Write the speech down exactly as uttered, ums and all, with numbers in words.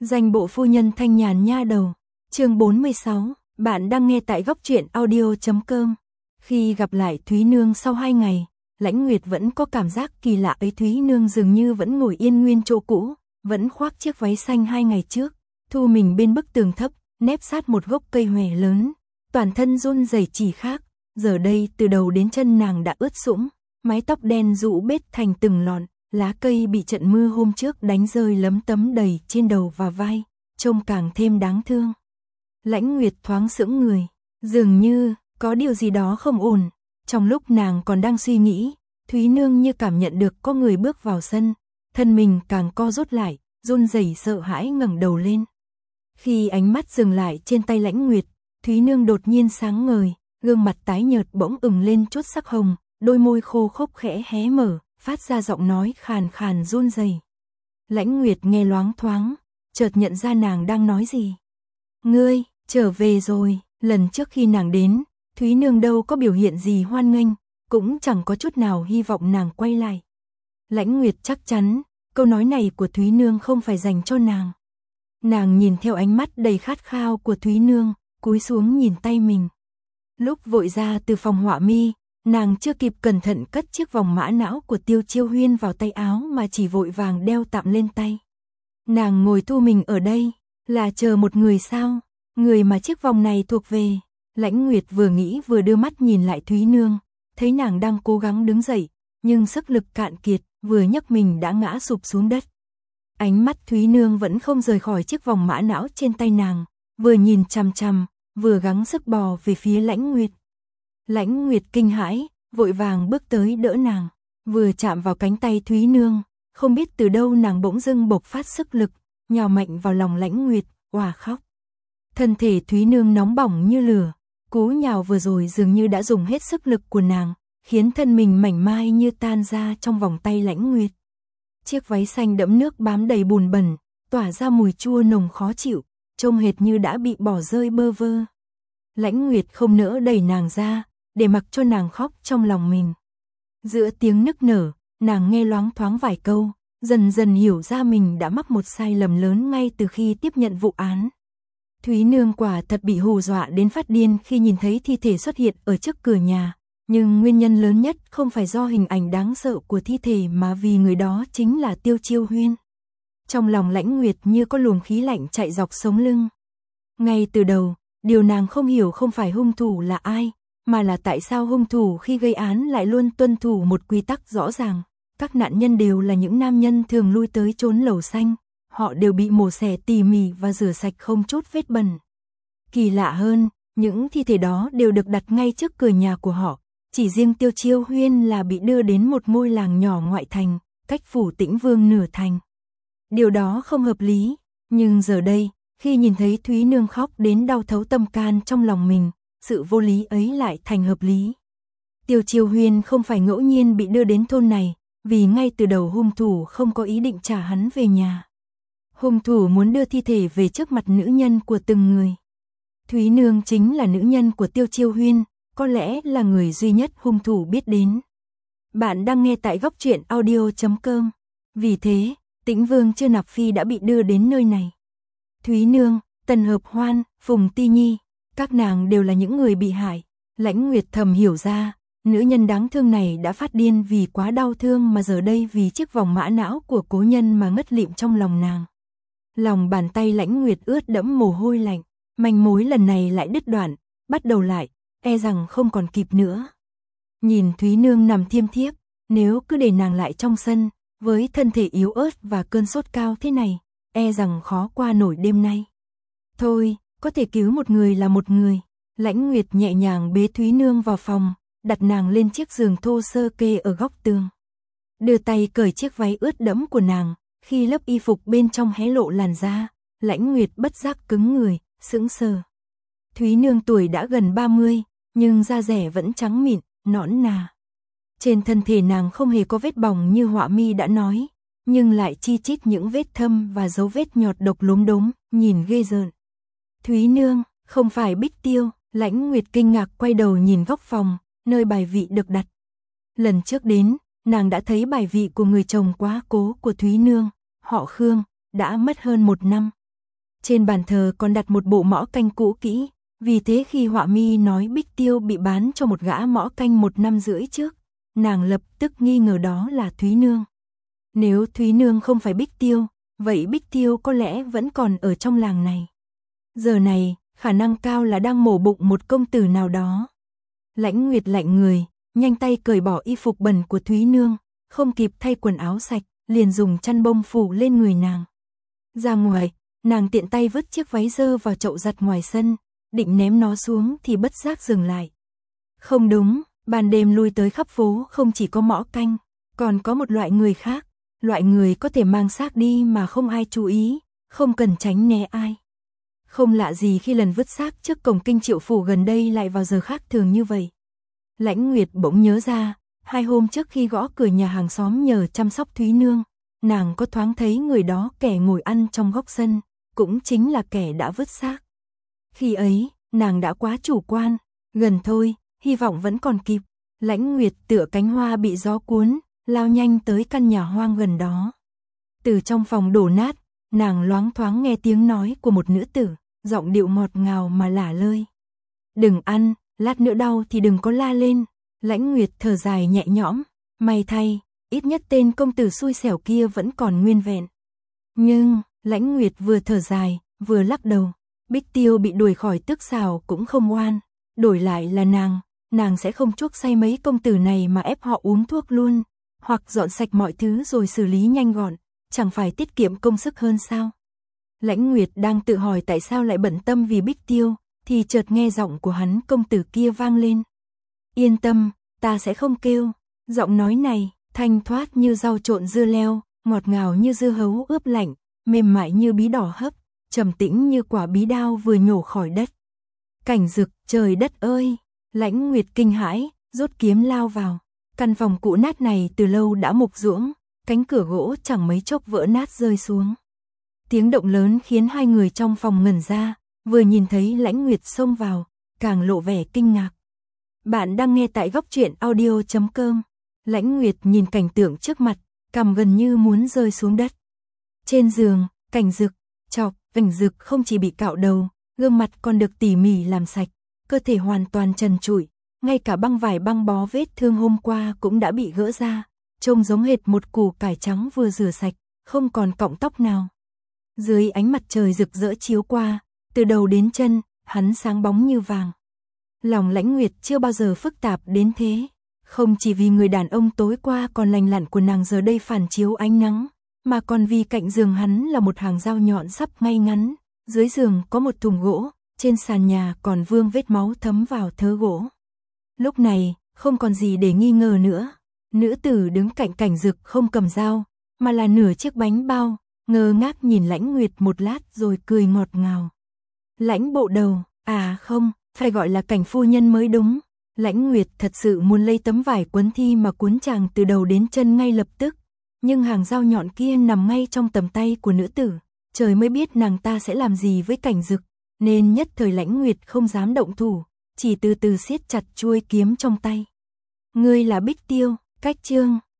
Danh bộ phu nhân thanh nhàn nha đầu. Chương bốn mươi sáu, bạn đang nghe tại góc truyện audio chấm com. Khi gặp lại Thúy Nương sau hai ngày, Lãnh Nguyệt vẫn có cảm giác kỳ lạ ấy. Thúy Nương dường như vẫn ngồi yên nguyên chỗ cũ, vẫn khoác chiếc váy xanh hai ngày trước, thu mình bên bức tường thấp, nép sát một gốc cây hòe lớn, toàn thân run rẩy chỉ khác. Giờ đây từ đầu đến chân nàng đã ướt sũng, mái tóc đen rũ bết thành từng lọn, lá cây bị trận mưa hôm trước đánh rơi lấm tấm đầy trên đầu và vai, trông càng thêm đáng thương. Lãnh Nguyệt thoáng sững người, dường như có điều gì đó không ổn. Trong lúc nàng còn đang suy nghĩ, Thúy Nương như cảm nhận được có người bước vào sân, thân mình càng co rút lại, run rẩy sợ hãi ngẩng đầu lên. Khi ánh mắt dừng lại trên tay Lãnh Nguyệt, Thúy Nương đột nhiên sáng ngời, gương mặt tái nhợt bỗng ửng lên chút sắc hồng, đôi môi khô khốc khẽ hé mở, phát ra giọng nói khàn khàn run rẩy. Lãnh Nguyệt nghe loáng thoáng, chợt nhận ra nàng đang nói gì. Ngươi, trở về rồi. Lần trước khi nàng đến, Thúy Nương đâu có biểu hiện gì hoan nghênh, cũng chẳng có chút nào hy vọng nàng quay lại. Lãnh Nguyệt chắc chắn, câu nói này của Thúy Nương không phải dành cho nàng. Nàng nhìn theo ánh mắt đầy khát khao của Thúy Nương, cúi xuống nhìn tay mình. Lúc vội ra từ phòng họa mi, nàng chưa kịp cẩn thận cất chiếc vòng mã não của Tiêu Chiêu Huyên vào tay áo mà chỉ vội vàng đeo tạm lên tay. Nàng ngồi thu mình ở đây, là chờ một người sao? Người mà chiếc vòng này thuộc về. Lãnh Nguyệt vừa nghĩ vừa đưa mắt nhìn lại Thúy Nương, thấy nàng đang cố gắng đứng dậy, nhưng sức lực cạn kiệt, vừa nhấc mình đã ngã sụp xuống đất. Ánh mắt Thúy Nương vẫn không rời khỏi chiếc vòng mã não trên tay nàng, vừa nhìn chằm chằm, vừa gắng sức bò về phía Lãnh Nguyệt. Lãnh Nguyệt kinh hãi, vội vàng bước tới đỡ nàng, vừa chạm vào cánh tay Thúy Nương, không biết từ đâu nàng bỗng dưng bộc phát sức lực, nhào mạnh vào lòng Lãnh Nguyệt, òa khóc. Thân thể Thúy Nương nóng bỏng như lửa, cú nhào vừa rồi dường như đã dùng hết sức lực của nàng, khiến thân mình mảnh mai như tan ra trong vòng tay Lãnh Nguyệt. Chiếc váy xanh đẫm nước bám đầy bùn bẩn, tỏa ra mùi chua nồng khó chịu, trông hệt như đã bị bỏ rơi bơ vơ. Lãnh Nguyệt không nỡ đẩy nàng ra, để mặc cho nàng khóc trong lòng mình. Giữa tiếng nức nở, nàng nghe loáng thoáng vài câu, dần dần hiểu ra mình đã mắc một sai lầm lớn ngay từ khi tiếp nhận vụ án. Thúy Nương quả thật bị hù dọa đến phát điên khi nhìn thấy thi thể xuất hiện ở trước cửa nhà, nhưng nguyên nhân lớn nhất không phải do hình ảnh đáng sợ của thi thể mà vì người đó chính là Tiêu Chiêu Huyên. Trong lòng Lãnh Nguyệt như có luồng khí lạnh chạy dọc sống lưng. Ngay từ đầu, điều nàng không hiểu không phải hung thủ là ai, mà là tại sao hung thủ khi gây án lại luôn tuân thủ một quy tắc rõ ràng. Các nạn nhân đều là những nam nhân thường lui tới chốn lầu xanh, họ đều bị mổ xẻ tỉ mỉ và rửa sạch không chút vết bẩn. Kỳ lạ hơn, những thi thể đó đều được đặt ngay trước cửa nhà của họ, chỉ riêng Tiêu Chiêu Huyên là bị đưa đến một ngôi làng nhỏ ngoại thành, cách phủ Tĩnh Vương nửa thành. Điều đó không hợp lý, nhưng giờ đây, khi nhìn thấy Thúy Nương khóc đến đau thấu tâm can trong lòng mình, sự vô lý ấy lại thành hợp lý. Tiêu Chiêu Huyên không phải ngẫu nhiên bị đưa đến thôn này, vì ngay từ đầu hung thủ không có ý định trả hắn về nhà. Hung thủ muốn đưa thi thể về trước mặt nữ nhân của từng người. Thúy Nương chính là nữ nhân của Tiêu Chiêu Huyên, có lẽ là người duy nhất hung thủ biết đến. Bạn đang nghe tại góc truyện audio chấm com. Vì thế, Tĩnh Vương Chưa Nạp Phi đã bị đưa đến nơi này. Thúy Nương, Tần Hợp Hoan, Phùng Ti Nhi, các nàng đều là những người bị hại. Lãnh Nguyệt thầm hiểu ra, nữ nhân đáng thương này đã phát điên vì quá đau thương mà giờ đây vì chiếc vòng mã não của cố nhân mà ngất lịm trong lòng nàng. Lòng bàn tay Lãnh Nguyệt ướt đẫm mồ hôi lạnh, manh mối lần này lại đứt đoạn, bắt đầu lại, e rằng không còn kịp nữa. Nhìn Thúy Nương nằm thiêm thiếp, nếu cứ để nàng lại trong sân, với thân thể yếu ớt và cơn sốt cao thế này, e rằng khó qua nổi đêm nay. Thôi, có thể cứu một người là một người. Lãnh Nguyệt nhẹ nhàng bế Thúy Nương vào phòng, đặt nàng lên chiếc giường thô sơ kê ở góc tường. Đưa tay cởi chiếc váy ướt đẫm của nàng, khi lớp y phục bên trong hé lộ làn da, Lãnh Nguyệt bất giác cứng người, sững sờ. Thúy Nương tuổi đã gần ba mươi, nhưng da dẻ vẫn trắng mịn, nõn nà. Trên thân thể nàng không hề có vết bỏng như họa mi đã nói, nhưng lại chi chít những vết thâm và dấu vết nhọt độc lốm đốm, nhìn ghê rợn. Thúy Nương, không phải Bích Tiêu. Lãnh Nguyệt kinh ngạc quay đầu nhìn góc phòng, nơi bài vị được đặt. Lần trước đến, nàng đã thấy bài vị của người chồng quá cố của Thúy Nương, họ Khương, đã mất hơn một năm. Trên bàn thờ còn đặt một bộ mõ canh cũ kỹ, vì thế khi Họa Mi nói Bích Tiêu bị bán cho một gã mõ canh một năm rưỡi trước, nàng lập tức nghi ngờ đó là Thúy Nương. Nếu Thúy Nương không phải Bích Tiêu, vậy Bích Tiêu có lẽ vẫn còn ở trong làng này. Giờ này, khả năng cao là đang mổ bụng một công tử nào đó. Lãnh Nguyệt lạnh người, nhanh tay cởi bỏ y phục bẩn của Thúy Nương, không kịp thay quần áo sạch, liền dùng chăn bông phủ lên người nàng. Ra ngoài, nàng tiện tay vứt chiếc váy dơ vào chậu giặt ngoài sân, định ném nó xuống thì bất giác dừng lại. Không đúng, ban đêm lui tới khắp phố không chỉ có mõ canh, còn có một loại người khác, loại người có thể mang xác đi mà không ai chú ý, không cần tránh né ai. Không lạ gì khi lần vứt xác trước cổng Kinh Triệu phủ gần đây lại vào giờ khác thường như vậy. Lãnh Nguyệt bỗng nhớ ra, hai hôm trước khi gõ cửa nhà hàng xóm nhờ chăm sóc Thúy Nương, nàng có thoáng thấy người đó kẻ ngồi ăn trong góc sân, cũng chính là kẻ đã vứt xác. Khi ấy, nàng đã quá chủ quan, gần thôi, hy vọng vẫn còn kịp. Lãnh Nguyệt tựa cánh hoa bị gió cuốn, lao nhanh tới căn nhà hoang gần đó. Từ trong phòng đổ nát, nàng loáng thoáng nghe tiếng nói của một nữ tử, giọng điệu ngọt ngào mà lả lơi. Đừng ăn, lát nữa đau thì đừng có la lên. Lãnh Nguyệt thở dài nhẹ nhõm, may thay, ít nhất tên công tử xui xẻo kia vẫn còn nguyên vẹn. Nhưng, Lãnh Nguyệt vừa thở dài, vừa lắc đầu, Bích Tiêu bị đuổi khỏi tước xào cũng không oan, đổi lại là nàng, nàng sẽ không chuốc say mấy công tử này mà ép họ uống thuốc luôn, hoặc dọn sạch mọi thứ rồi xử lý nhanh gọn, chẳng phải tiết kiệm công sức hơn sao? Lãnh Nguyệt đang tự hỏi tại sao lại bận tâm vì Bích Tiêu, thì chợt nghe giọng của hắn công tử kia vang lên. Yên tâm, ta sẽ không kêu. Giọng nói này, thanh thoát như rau trộn dưa leo, ngọt ngào như dưa hấu ướp lạnh, mềm mại như bí đỏ hấp, trầm tĩnh như quả bí đao vừa nhổ khỏi đất. Cảnh Dực, trời đất ơi! Lãnh Nguyệt kinh hãi, rút kiếm lao vào. Căn phòng cũ nát này từ lâu đã mục ruỗng, cánh cửa gỗ chẳng mấy chốc vỡ nát rơi xuống. Tiếng động lớn khiến hai người trong phòng ngẩn ra, vừa nhìn thấy Lãnh Nguyệt xông vào, càng lộ vẻ kinh ngạc. Bạn đang nghe tại góc truyện audio chấm com. Lãnh Nguyệt nhìn cảnh tượng trước mặt, cằm gần như muốn rơi xuống đất. Trên giường, Cảnh Dực, chọc, Cảnh Dực không chỉ bị cạo đầu, gương mặt còn được tỉ mỉ làm sạch, cơ thể hoàn toàn trần trụi, ngay cả băng vải băng bó vết thương hôm qua cũng đã bị gỡ ra, trông giống hệt một củ cải trắng vừa rửa sạch, không còn cọng tóc nào. Dưới ánh mặt trời rực rỡ chiếu qua, từ đầu đến chân, hắn sáng bóng như vàng. Lòng Lãnh Nguyệt chưa bao giờ phức tạp đến thế, không chỉ vì người đàn ông tối qua còn lành lặn của nàng giờ đây phản chiếu ánh nắng, mà còn vì cạnh giường hắn là một hàng dao nhọn sắp ngay ngắn, dưới giường có một thùng gỗ, trên sàn nhà còn vương vết máu thấm vào thớ gỗ. Lúc này, không còn gì để nghi ngờ nữa, nữ tử đứng cạnh Cảnh Dực không cầm dao, mà là nửa chiếc bánh bao, ngơ ngác nhìn Lãnh Nguyệt một lát rồi cười ngọt ngào. Lãnh bộ đầu, à không, phải gọi là Cảnh phu nhân mới đúng. Lãnh Nguyệt thật sự muốn lấy tấm vải quấn thi mà cuốn chàng từ đầu đến chân ngay lập tức, nhưng hàng dao nhọn kia nằm ngay trong tầm tay của nữ tử, trời mới biết nàng ta sẽ làm gì với Cảnh Dực, nên nhất thời Lãnh Nguyệt không dám động thủ, chỉ từ từ siết chặt chuôi kiếm trong tay. Ngươi là Bích Tiêu, cách chương.